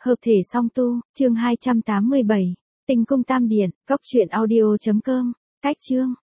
Hợp thể song tu, chương 287. Tinh cung tam điện, cốc truyện audio.com. Cách chương.